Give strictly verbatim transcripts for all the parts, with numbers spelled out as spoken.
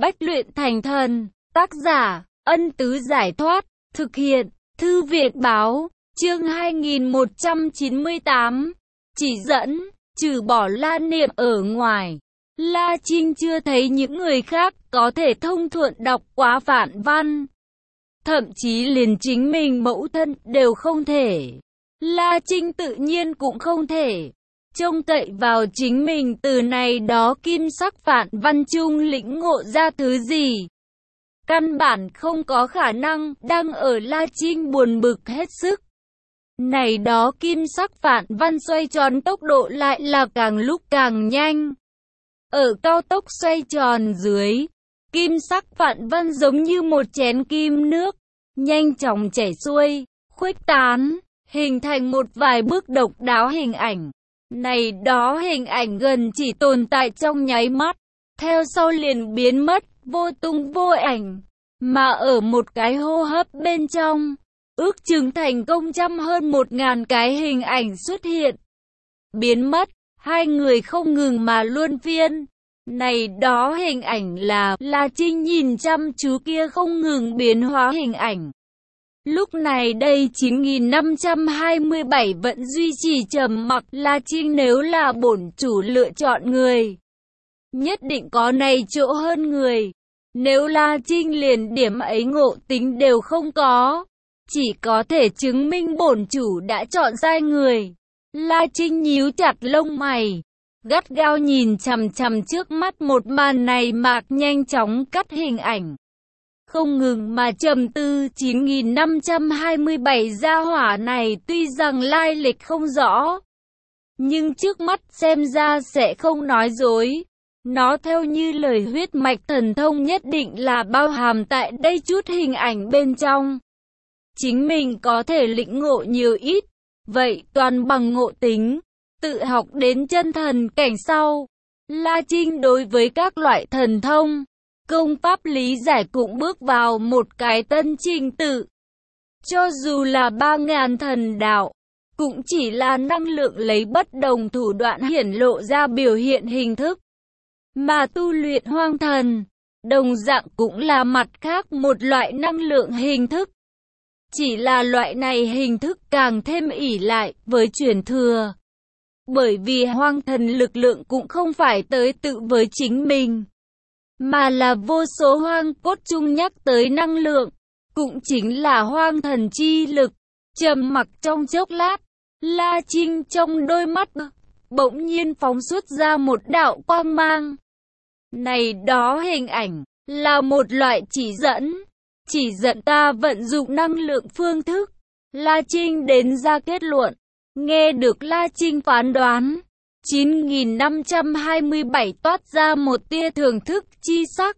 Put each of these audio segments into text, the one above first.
Bách luyện thành thần. Tác giả, Ân Tứ Giải Thoát. Thực hiện, Thư viện Báo. Chương hai nghìn một trăm chín mươi tám. Chỉ dẫn, trừ bỏ La Niệm ở ngoài, La Trinh chưa thấy những người khác có thể thông thuận đọc quá phản văn. Thậm chí liền chính mình mẫu thân đều không thể. La Trinh tự nhiên cũng không thể trông cậy vào chính mình từ này đó kim sắc phản văn chung lĩnh ngộ ra thứ gì. Căn bản không có khả năng. Đang ở La Trinh buồn bực hết sức, này đó kim sắc phản văn xoay tròn tốc độ lại là càng lúc càng nhanh. Ở cao tốc xoay tròn dưới, kim sắc phản văn giống như một chén kim nước, nhanh chóng chảy xuôi, khuếch tán, hình thành một vài bước độc đáo hình ảnh. Này đó hình ảnh gần chỉ tồn tại trong nháy mắt, theo sau liền biến mất, vô tung vô ảnh. Mà ở một cái hô hấp bên trong, ước chừng thành công trăm hơn một ngàn cái hình ảnh xuất hiện, biến mất, hai người không ngừng mà luân phiên. Này đó hình ảnh là, La Trinh nhìn chăm chú kia không ngừng biến hóa hình ảnh. Lúc này đây chín nghìn năm trăm hai mươi bảy vẫn duy trì trầm mặc. La Trinh nếu là bổn chủ lựa chọn người, nhất định có này chỗ hơn người. Nếu La Trinh liền điểm ấy ngộ tính đều không có, chỉ có thể chứng minh bổn chủ đã chọn sai người. La Trinh nhíu chặt lông mày, gắt gao nhìn chằm chằm trước mắt một màn này mạc nhanh chóng cắt hình ảnh. Không ngừng mà trầm tư. Chín nghìn năm trăm hai mươi bảy gia hỏa này tuy rằng lai lịch không rõ, nhưng trước mắt xem ra sẽ không nói dối. Nó theo như lời huyết mạch thần thông nhất định là bao hàm tại đây chút hình ảnh bên trong. Chính mình có thể lĩnh ngộ nhiều ít, vậy toàn bằng ngộ tính, tự học đến chân thần cảnh sau. La Trinh đối với các loại thần thông, công pháp lý giải cũng bước vào một cái tân trình tự. Cho dù là ba ngàn thần đạo, cũng chỉ là năng lượng lấy bất đồng thủ đoạn hiển lộ ra biểu hiện hình thức. Mà tu luyện hoang thần, đồng dạng cũng là mặt khác một loại năng lượng hình thức. Chỉ là loại này hình thức càng thêm ỷ lại với truyền thừa. Bởi vì hoang thần lực lượng cũng không phải tới tự với chính mình, mà là vô số hoang cốt chung nhắc tới năng lượng, cũng chính là hoang thần chi lực. Trầm mặc trong chốc lát, La Trinh trong đôi mắt bỗng nhiên phóng xuất ra một đạo quang mang. Này đó hình ảnh là một loại chỉ dẫn, chỉ dẫn ta vận dụng năng lượng phương thức. La Trinh đến ra kết luận. Nghe được La Trinh phán đoán, chín nghìn năm trăm hai mươi bảy toát ra một tia thưởng thức chi sắc.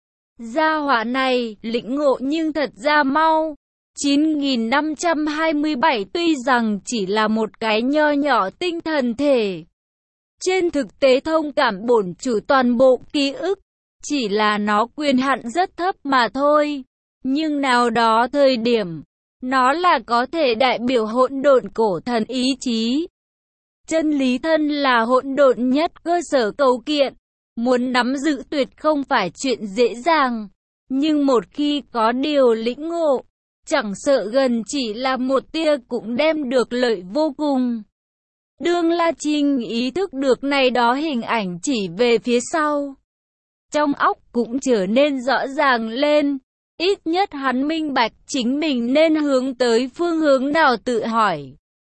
Gia hỏa này lĩnh ngộ nhưng thật ra mau. Chín nghìn năm trăm hai mươi bảy tuy rằng chỉ là một cái nho nhỏ tinh thần thể, trên thực tế thông cảm bổn chủ toàn bộ ký ức, chỉ là nó quyền hạn rất thấp mà thôi. Nhưng nào đó thời điểm, nó là có thể đại biểu hỗn độn cổ thần ý chí. Chân lý thân là hỗn độn nhất cơ sở cấu kiện, muốn nắm giữ tuyệt không phải chuyện dễ dàng. Nhưng một khi có điều lĩnh ngộ, chẳng sợ gần chỉ là một tia cũng đem được lợi vô cùng. Đương La Trinh ý thức được này đó hình ảnh chỉ về phía sau, trong óc cũng trở nên rõ ràng lên. Ít nhất hắn minh bạch chính mình nên hướng tới phương hướng nào tự hỏi,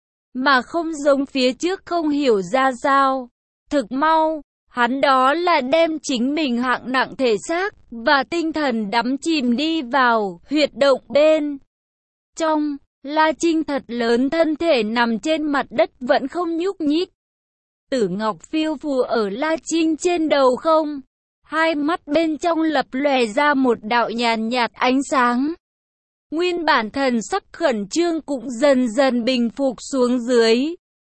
mà không giống phía trước không hiểu ra sao. Thực mau, hắn đó là đem chính mình hạng nặng thể xác và tinh thần đắm chìm đi vào huyệt động bên trong. La Trinh thật lớn thân thể nằm trên mặt đất vẫn không nhúc nhích. Tử ngọc phiêu phù ở La Trinh trên đầu không. Hai mắt bên trong lập lòe ra một đạo nhàn nhạt ánh sáng. Nguyên bản thần sắc khẩn trương cũng dần dần bình phục xuống dưới.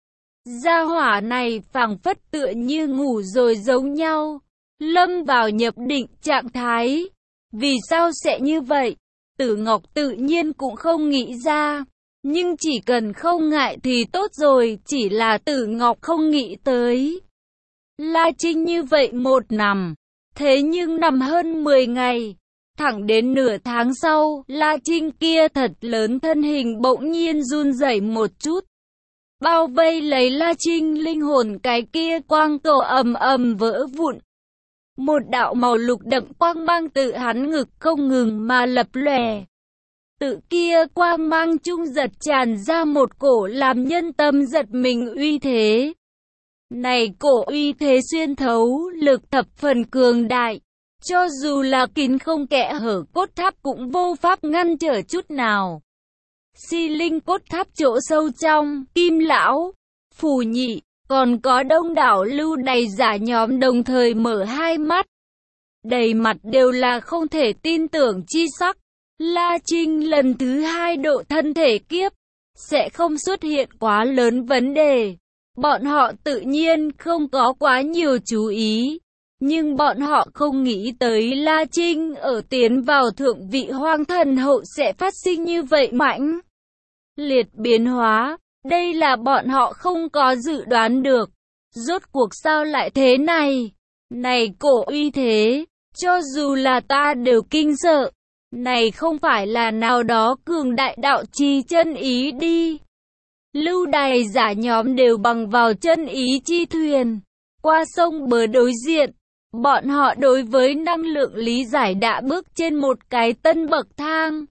Gia hỏa này phảng phất tựa như ngủ rồi giống nhau, lâm vào nhập định trạng thái. Vì sao sẽ như vậy? Tử Ngọc tự nhiên cũng không nghĩ ra. Nhưng chỉ cần không ngại thì tốt rồi, chỉ là Tử Ngọc không nghĩ tới. La Trinh như vậy một nằm, Thế nhưng nằm hơn mười ngày, thẳng đến nửa tháng sau, La Trinh kia thật lớn thân hình bỗng nhiên run rẩy một chút. Bao vây lấy La Trinh, linh hồn cái kia quang cầu ầm ầm vỡ vụn. Một đạo màu lục đậm quang mang tự hắn ngực không ngừng mà lập lòe. Tự kia quang mang trung giật tràn ra một cổ làm nhân tâm giật mình uy thế. Này cổ uy thế xuyên thấu, lực thập phần cường đại. Cho dù là kín không kẽ hở cốt tháp cũng vô pháp ngăn trở chút nào. Si linh cốt tháp chỗ sâu trong, Kim Lão, Phù Nhị, còn có đông đảo lưu đày giả nhóm đồng thời mở hai mắt. Đầy mặt đều là không thể tin tưởng chi sắc. La Trinh lần thứ hai độ thân thể kiếp, sẽ không xuất hiện quá lớn vấn đề. Bọn họ tự nhiên không có quá nhiều chú ý. Nhưng bọn họ không nghĩ tới La Trinh ở tiến vào thượng vị hoang thần hậu sẽ phát sinh như vậy mãnh liệt biến hóa. Đây là bọn họ không có dự đoán được. Rốt cuộc sao lại thế này? Này cổ uy thế, cho dù là ta đều kinh sợ. Này không phải là nào đó cường đại đạo chi chân ý đi. Lưu đày giả nhóm đều bằng vào chân ý chi thuyền. Qua sông bờ đối diện. Bọn họ đối với năng lượng lý giải đã bước trên một cái tân bậc thang.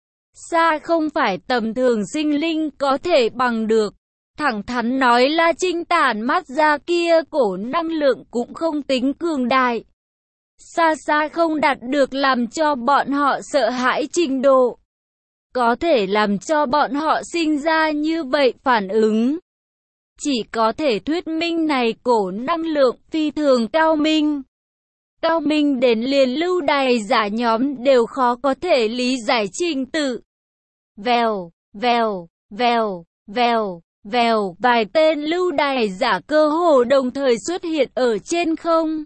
Xa không phải tầm thường sinh linh có thể bằng được. Thẳng thắn nói La Trinh tản mát ra kia cổ năng lượng cũng không tính cường đại. Xa xa không đạt được làm cho bọn họ sợ hãi trình độ. Có thể làm cho bọn họ sinh ra như vậy phản ứng. Chỉ có thể thuyết minh này cổ năng lượng phi thường cao minh. Cao minh đến liền lưu đày giả nhóm đều khó có thể lý giải trình tự. Vèo, vèo, vèo, vèo, vèo, vài tên lưu đày giả cơ hồ đồng thời xuất hiện ở trên không.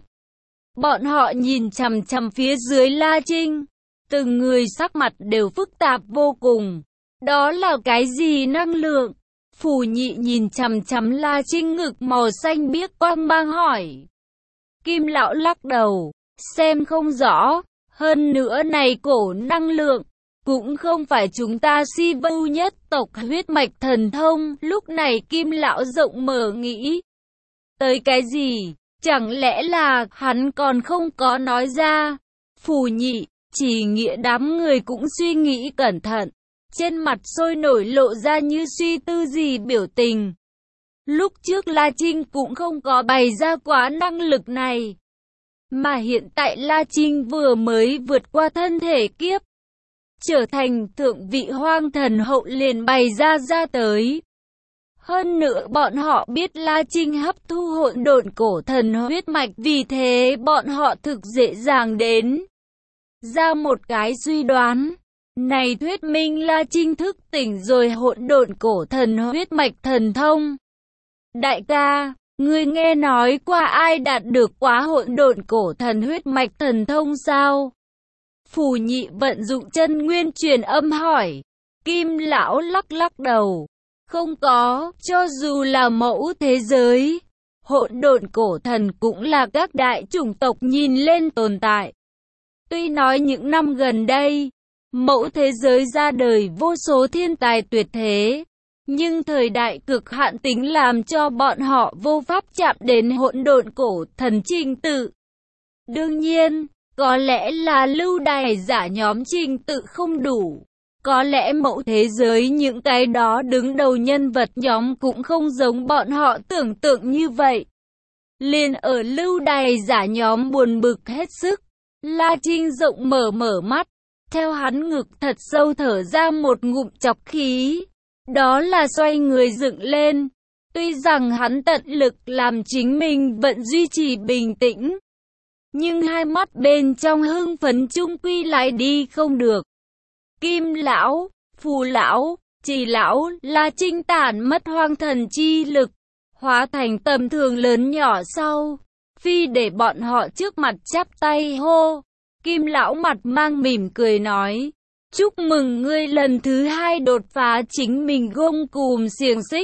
Bọn họ nhìn chằm chằm phía dưới La Trinh, từng người sắc mặt đều phức tạp vô cùng. Đó là cái gì năng lượng? Phù Nhị nhìn chằm chằm La Trinh ngực màu xanh biếc quang mang hỏi. Kim Lão lắc đầu, xem không rõ, hơn nữa này cổ năng lượng, cũng không phải chúng ta si vưu nhất tộc huyết mạch thần thông. Lúc này Kim Lão rộng mở nghĩ, tới cái gì, chẳng lẽ là hắn còn không có nói ra. Phù Nhị, Chỉ Nghĩa đám người cũng suy nghĩ cẩn thận, trên mặt sôi nổi lộ ra như suy tư gì biểu tình. Lúc trước La Trinh cũng không có bày ra quá năng lực này. Mà hiện tại La Trinh vừa mới vượt qua thân thể kiếp, trở thành thượng vị hoang thần hậu liền bày ra ra tới. Hơn nữa bọn họ biết La Trinh hấp thu hỗn độn cổ thần huyết mạch, vì thế bọn họ thực dễ dàng đến ra một cái suy đoán. Này thuyết minh La Trinh thức tỉnh rồi hỗn độn cổ thần huyết mạch thần thông. Đại ca, ngươi nghe nói qua ai đạt được quá hỗn độn cổ thần huyết mạch thần thông sao? Phù Nhị vận dụng chân nguyên truyền âm hỏi. Kim Lão lắc lắc đầu. Không có, cho dù là mẫu thế giới, hỗn độn cổ thần cũng là các đại chủng tộc nhìn lên tồn tại. Tuy nói những năm gần đây, mẫu thế giới ra đời vô số thiên tài tuyệt thế, nhưng thời đại cực hạn tính làm cho bọn họ vô pháp chạm đến hỗn độn cổ thần trình tự. Đương nhiên, có lẽ là lưu đày giả nhóm trình tự không đủ. Có lẽ mẫu thế giới những cái đó đứng đầu nhân vật nhóm cũng không giống bọn họ tưởng tượng như vậy. Liền ở lưu đày giả nhóm buồn bực hết sức, La Trinh rộng mở mở mắt, theo hắn ngực thật sâu thở ra một ngụm chọc khí. Đó là xoay người dựng lên. Tuy rằng hắn tận lực làm chính mình vẫn duy trì bình tĩnh, nhưng hai mắt bên trong hưng phấn chung quy lại đi không được. Kim Lão, Phù Lão, Chỉ Lão, La Trinh tản mất hoang thần chi lực, hóa thành tầm thường lớn nhỏ sau, phi để bọn họ trước mặt chắp tay hô. Kim Lão mặt mang mỉm cười nói, chúc mừng ngươi lần thứ hai đột phá chính mình gông cùm xiềng xích.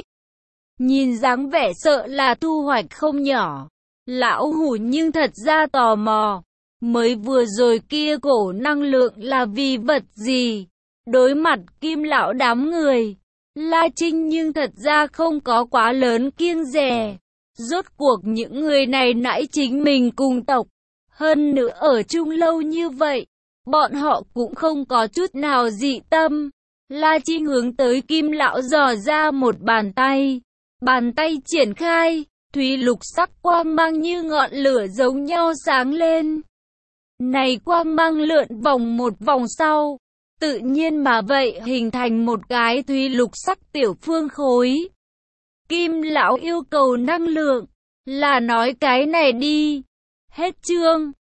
Nhìn dáng vẻ sợ là thu hoạch không nhỏ. Lão hủ nhưng thật ra tò mò, Mới vừa rồi kia cổ năng lượng là vì vật gì? Đối mặt Kim lão đám người, La Trinh nhưng thật ra không có quá lớn kiêng dè. Rốt cuộc những người này nãy chính mình cùng tộc, hơn nữa ở chung lâu như vậy, bọn họ cũng không có chút nào dị tâm. La Trinh hướng tới Kim lão dò ra một bàn tay, bàn tay triển khai, thúy lục sắc quang mang như ngọn lửa giống nhau sáng lên. Này quang mang lượn vòng một vòng sau, tự nhiên mà vậy hình thành một cái thúy lục sắc tiểu phương khối. Kim lão yêu cầu năng lượng, là nói cái này đi. Hết chương.